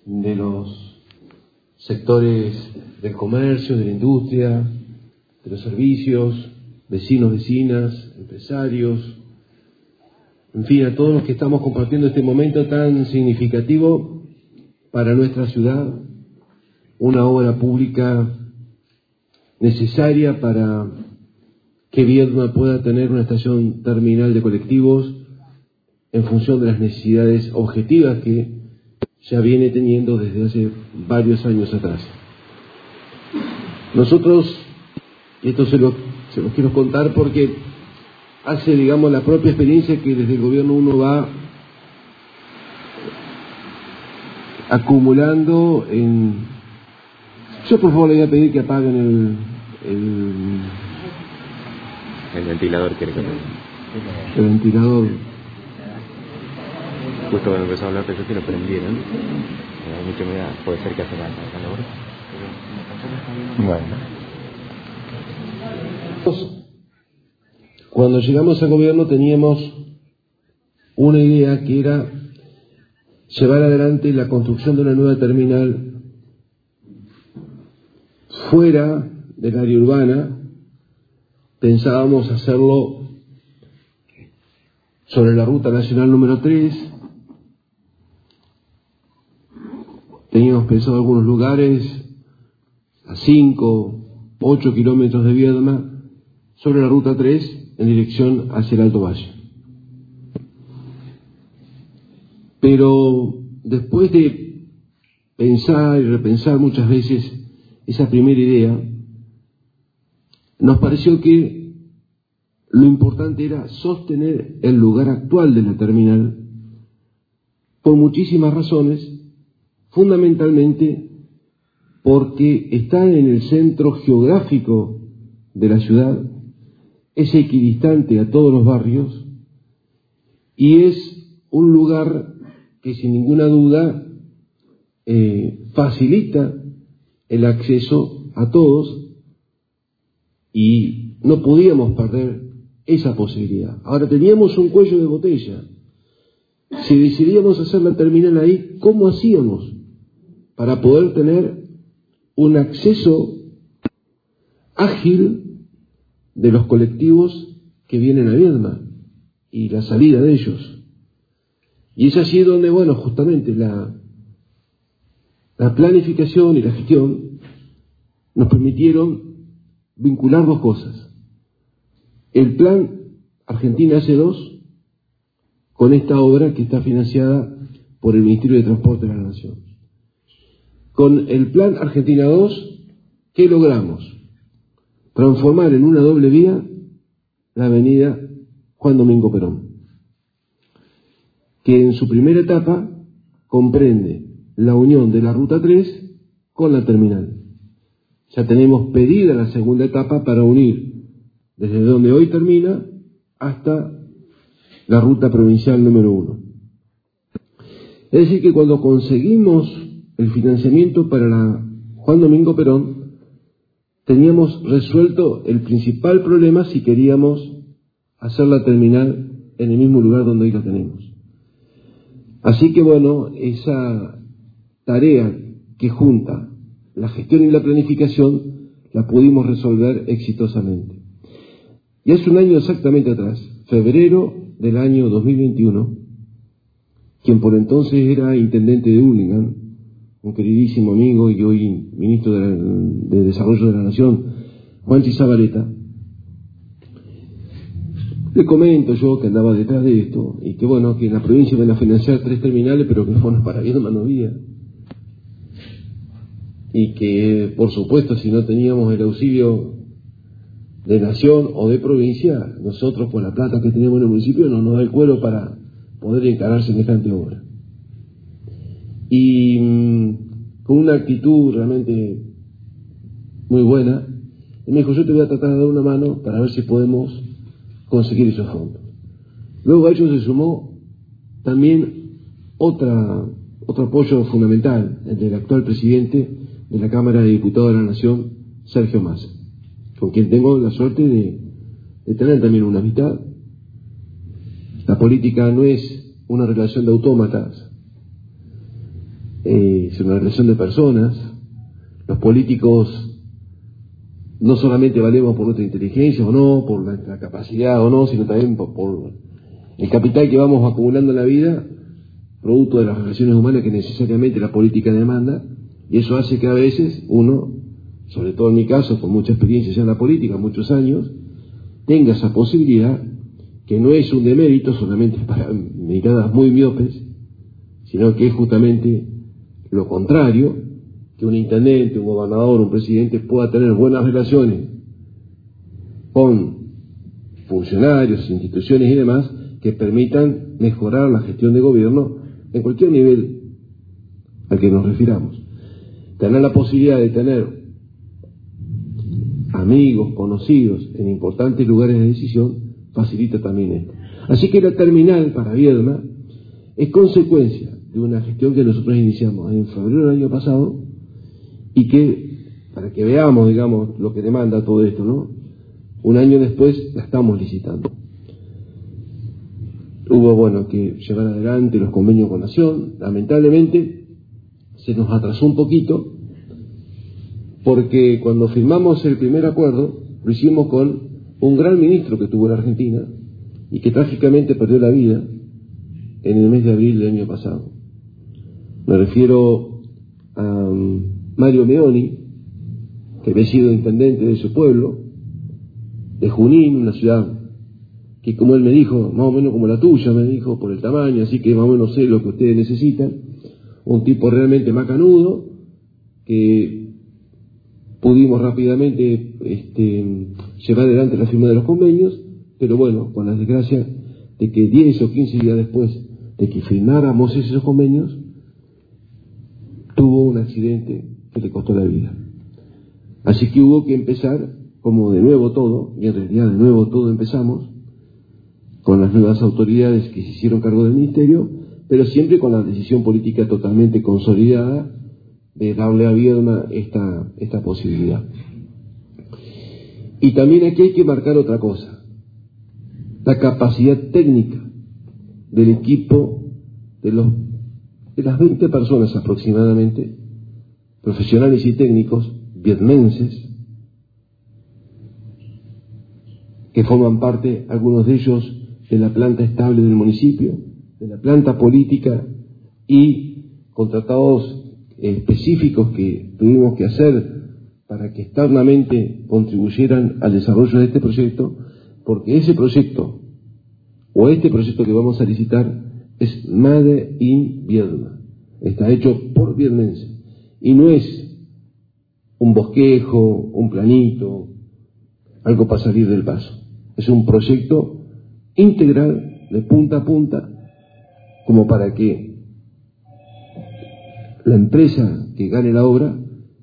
de los sectores del comercio, de la industria, de los servicios, vecinos, vecinas, empresarios, en fin, a todos los que estamos compartiendo este momento tan significativo para nuestra ciudad, una obra pública necesaria para que Viedma pueda tener una estación terminal de colectivos en función de las necesidades objetivas que ya viene teniendo desde hace varios años atrás. Nosotros, y esto se los quiero contar porque hace, digamos, la propia experiencia que desde el gobierno uno va acumulando en... Yo por favor le voy a pedir que apaguen el ventilador, quiere que el ventilador. Justo cuando empezó a hablar de eso que lo prendieron. Mucha humedad, puede ser que hace falta calor. Bueno. Cuando llegamos al gobierno teníamos una idea que era llevar adelante la construcción de una nueva terminal fuera del área urbana. Pensábamos hacerlo sobre la ruta nacional número 3. Teníamos pensado algunos lugares a 5, 8 kilómetros de Viedma, sobre la ruta 3, en dirección hacia el Alto Valle. Pero después de pensar y repensar muchas veces esa primera idea, nos pareció que lo importante era sostener el lugar actual de la terminal por muchísimas razones, fundamentalmente porque está en el centro geográfico de la ciudad, es equidistante a todos los barrios y es un lugar que sin ninguna duda facilita el acceso a todos y no podíamos perder esa posibilidad. Ahora teníamos un cuello de botella. Si decidíamos hacer la terminal ahí, ¿cómo hacíamos para poder tener un acceso ágil de los colectivos que vienen a Viedma y la salida de ellos? Y es allí donde, bueno, justamente la planificación y la gestión nos permitieron vincular dos cosas: el plan Argentina hace 2 con esta obra que está financiada por el Ministerio de Transporte de la Nación. Con el plan Argentina 2, ¿qué logramos? Transformar en una doble vía la avenida Juan Domingo Perón, que en su primera etapa comprende la unión de la ruta 3 con la terminal. Ya tenemos pedida la segunda etapa para unir desde donde hoy termina hasta la ruta provincial número 1. Es decir, que cuando conseguimos el financiamiento para la Juan Domingo Perón, teníamos resuelto el principal problema si queríamos hacer la terminal en el mismo lugar donde hoy la tenemos. Así que bueno, esa tarea que junta la gestión y la planificación la pudimos resolver exitosamente. Y hace un año exactamente atrás, febrero del año 2021, quien por entonces era intendente de Hurlingham, un queridísimo amigo y hoy ministro de Desarrollo de la Nación, Juanchi Zabaleta, le comento yo que andaba detrás de esto y que bueno, que en la provincia iban a financiar 3 terminales, pero que fondos para Viedma no había. Y que, por supuesto, si no teníamos el auxilio de nación o de provincia, nosotros con la plata que teníamos en el municipio no nos da el cuero para poder encarar semejante obra. Y con una actitud realmente muy buena, él me dijo: yo te voy a tratar de dar una mano para ver si podemos conseguir esos fondos. Luego a ello se sumó también otro apoyo fundamental, el del actual presidente de la Cámara de Diputados de la Nación, Sergio Massa, con quien tengo la suerte de tener también una amistad. La política no es una relación de autómatas. es una relación de personas. Los políticos no solamente valemos por nuestra inteligencia o no, por nuestra capacidad o no, sino también por el capital que vamos acumulando en la vida, producto de las relaciones humanas que necesariamente la política demanda, y eso hace que a veces uno, sobre todo en mi caso, con mucha experiencia ya en la política, muchos años, tenga esa posibilidad, que no es un demérito solamente para miradas muy miopes, sino que es justamente lo contrario, que un intendente, un gobernador, un presidente pueda tener buenas relaciones con funcionarios, instituciones y demás, que permitan mejorar la gestión de gobierno en cualquier nivel al que nos refiramos. Tener la posibilidad de tener amigos, conocidos en importantes lugares de decisión facilita también esto. Así que la terminal para Viedma es consecuencia de una gestión que nosotros iniciamos en febrero del año pasado y que, para que veamos, digamos, lo que demanda todo esto, ¿no? Un año después la estamos licitando. Hubo, que llevar adelante los convenios con Nación. Lamentablemente se nos atrasó un poquito, porque cuando firmamos el primer acuerdo, lo hicimos con un gran ministro que tuvo la Argentina y que trágicamente perdió la vida en el mes de abril del año pasado. Me refiero a Mario Meoni, que había sido intendente de su pueblo, de Junín, una ciudad que, como él me dijo, más o menos como la tuya, me dijo, por el tamaño, así que más o menos sé lo que ustedes necesitan. Un tipo realmente macanudo, que pudimos rápidamente llevar adelante la firma de los convenios, pero con la desgracia de que 10 o 15 días después de que firmáramos esos convenios, tuvo un accidente que le costó la vida. Así que hubo que empezar como de nuevo todo, y en realidad de nuevo todo empezamos, con las nuevas autoridades que se hicieron cargo del ministerio, pero siempre con la decisión política totalmente consolidada de darle a Viedma esta posibilidad. Y también aquí hay que marcar otra cosa: la capacidad técnica del equipo de las 20 personas aproximadamente, profesionales y técnicos vietmenses, que forman parte, algunos de ellos, de la planta estable del municipio, de la planta política, y contratados específicos que tuvimos que hacer para que externamente contribuyeran al desarrollo de este proyecto, porque ese proyecto, o este proyecto que vamos a licitar, es Made in Viedma, está hecho por vietmenses, y no es un bosquejo, un planito, algo para salir del paso. Es un proyecto integral, de punta a punta, como para que la empresa que gane la obra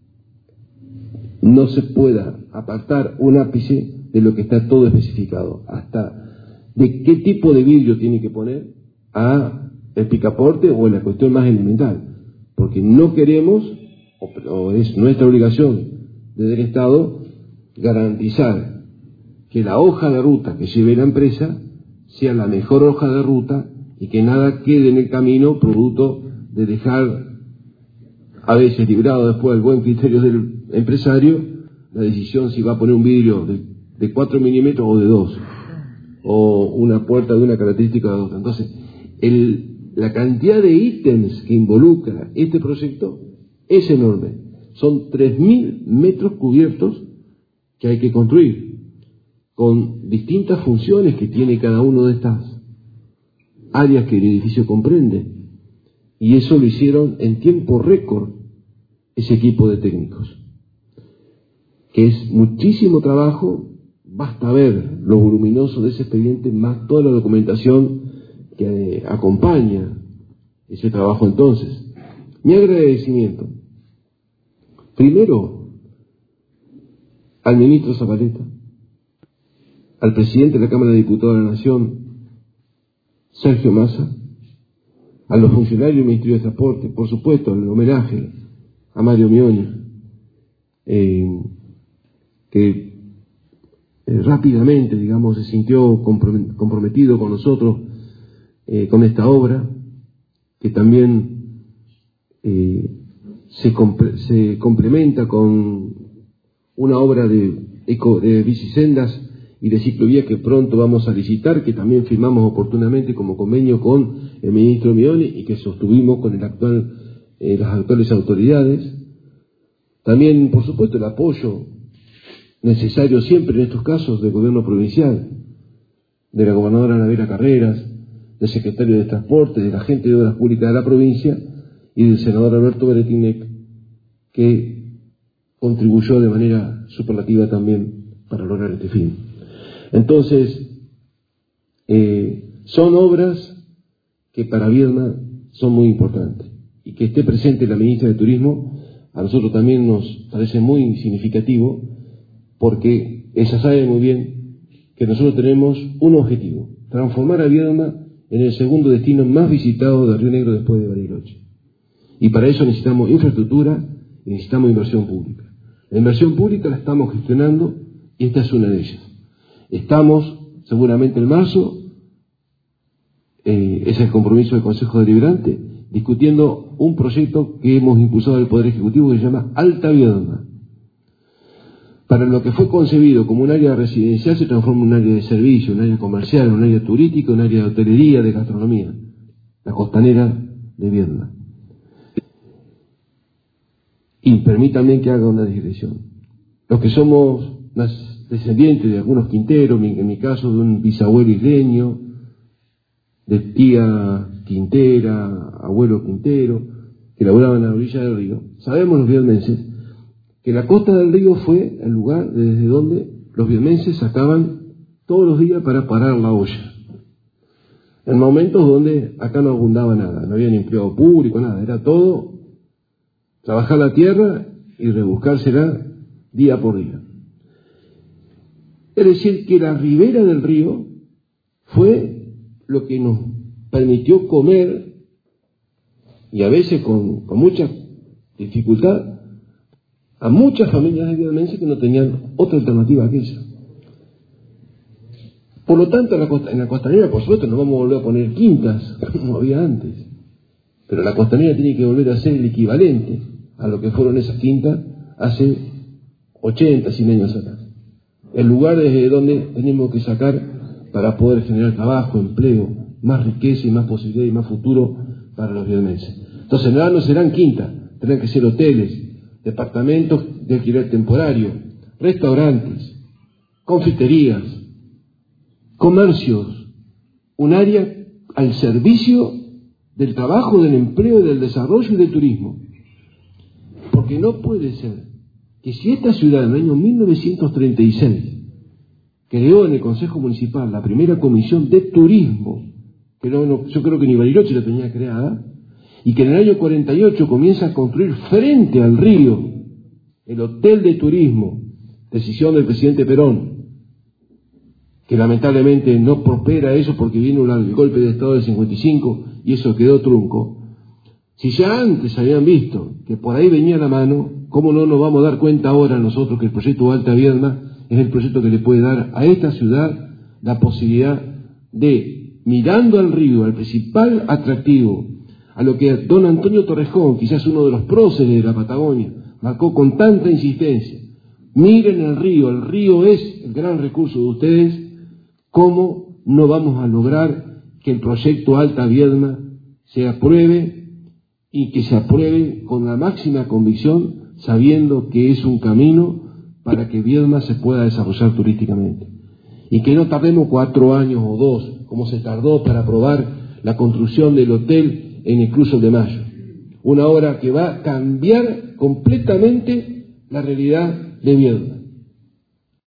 no se pueda apartar un ápice de lo que está todo especificado, hasta de qué tipo de vidrio tiene que poner a el picaporte o en la cuestión más elemental, porque no queremos, o es nuestra obligación desde el Estado, garantizar que la hoja de ruta que lleve la empresa sea la mejor hoja de ruta y que nada quede en el camino producto de dejar, a veces librado después del buen criterio del empresario, la decisión si va a poner un vidrio de 4 milímetros o de 2, o una puerta de una característica de otra. Entonces, la cantidad de ítems que involucra este proyecto es enorme. Son 3.000 metros cubiertos que hay que construir, con distintas funciones que tiene cada una de estas áreas que el edificio comprende. Y eso lo hicieron en tiempo récord ese equipo de técnicos, que es muchísimo trabajo. Basta ver lo voluminoso de ese expediente, más toda la documentación que acompaña ese trabajo. Entonces, mi agradecimiento, primero, al ministro Zabaleta, al presidente de la Cámara de Diputados de la Nación, Sergio Massa, a los funcionarios del Ministerio de Transporte, por supuesto, el homenaje a Mario Meoni, que rápidamente, digamos, se sintió comprometido con nosotros, con esta obra, que también se complementa con una obra de bicisendas y de ciclovía que pronto vamos a licitar, que también firmamos oportunamente como convenio con el ministro Mioni y que sostuvimos con las actuales autoridades. También, por supuesto, el apoyo necesario siempre en estos casos del gobierno provincial, de la gobernadora Anabela Carreras, del secretario de Transporte, de la gente de Obras Públicas de la provincia y del senador Alberto Beretinec, que contribuyó de manera superlativa también para lograr este fin. Entonces, son obras que para Viedma son muy importantes, y que esté presente la ministra de Turismo a nosotros también nos parece muy significativo, porque ella sabe muy bien que nosotros tenemos un objetivo: transformar a Viedma en el segundo destino más visitado de Río Negro después de Bariloche. Y para eso necesitamos infraestructura y necesitamos inversión pública. La inversión pública la estamos gestionando y esta es una de ellas. Estamos seguramente en marzo, es el compromiso del Consejo Deliberante, discutiendo un proyecto que hemos impulsado del Poder Ejecutivo que se llama Alta Viedma. Para lo que fue concebido como un área residencial se transforma en un área de servicio, un área comercial, un área turística, un área de hotelería, de gastronomía, la costanera de Viedma. Y permítanme que haga una digresión. Los que somos más descendientes de algunos quinteros, en mi caso de un bisabuelo isleño, de tía quintera, abuelo quintero, que laboraban a la orilla del río, sabemos los viedmenses que la costa del río fue el lugar desde donde los viedmenses sacaban todos los días para parar la olla. En momentos donde acá no abundaba nada, no había ni empleo público, nada, era todo trabajar la tierra y rebuscársela día por día. Es decir, que la ribera del río fue lo que nos permitió comer, y a veces con mucha dificultad, a muchas familias de viedmenses que no tenían otra alternativa que esa. Por lo tanto, en la costanera, por supuesto, no vamos a volver a poner quintas, como había antes, pero la costanera tiene que volver a ser el equivalente a lo que fueron esas quintas hace 80, 100 años atrás. El lugar desde donde tenemos que sacar para poder generar trabajo, empleo, más riqueza y más posibilidad y más futuro para los viedmenses. Entonces, no serán quintas, tendrán que ser hoteles, departamentos de alquiler temporario, restaurantes, confiterías, comercios, un área al servicio del trabajo, del empleo, del desarrollo y del turismo. Porque no puede ser que si esta ciudad en el año 1936 creó en el Consejo Municipal la primera comisión de turismo, que yo creo que ni Bariloche la tenía creada, y que en el año 48 comienza a construir frente al río el hotel de turismo, decisión del presidente Perón, que lamentablemente no prospera eso porque vino el golpe de Estado del 55 y eso quedó trunco. Si ya antes habían visto que por ahí venía la mano, ¿cómo no nos vamos a dar cuenta ahora nosotros que el proyecto Alta Viedma es el proyecto que le puede dar a esta ciudad la posibilidad de, mirando al río, al principal atractivo, a lo que don Antonio Torrejón, quizás uno de los próceres de la Patagonia, marcó con tanta insistencia: miren el río es el gran recurso de ustedes. ¿Cómo no vamos a lograr que el proyecto Alta Viedma se apruebe y que se apruebe con la máxima convicción, sabiendo que es un camino para que Viedma se pueda desarrollar turísticamente? Y que no tardemos 4 años o 2, como se tardó para aprobar la construcción del hotel en el Cruce de Mayo. Una obra que va a cambiar completamente la realidad de Viedma.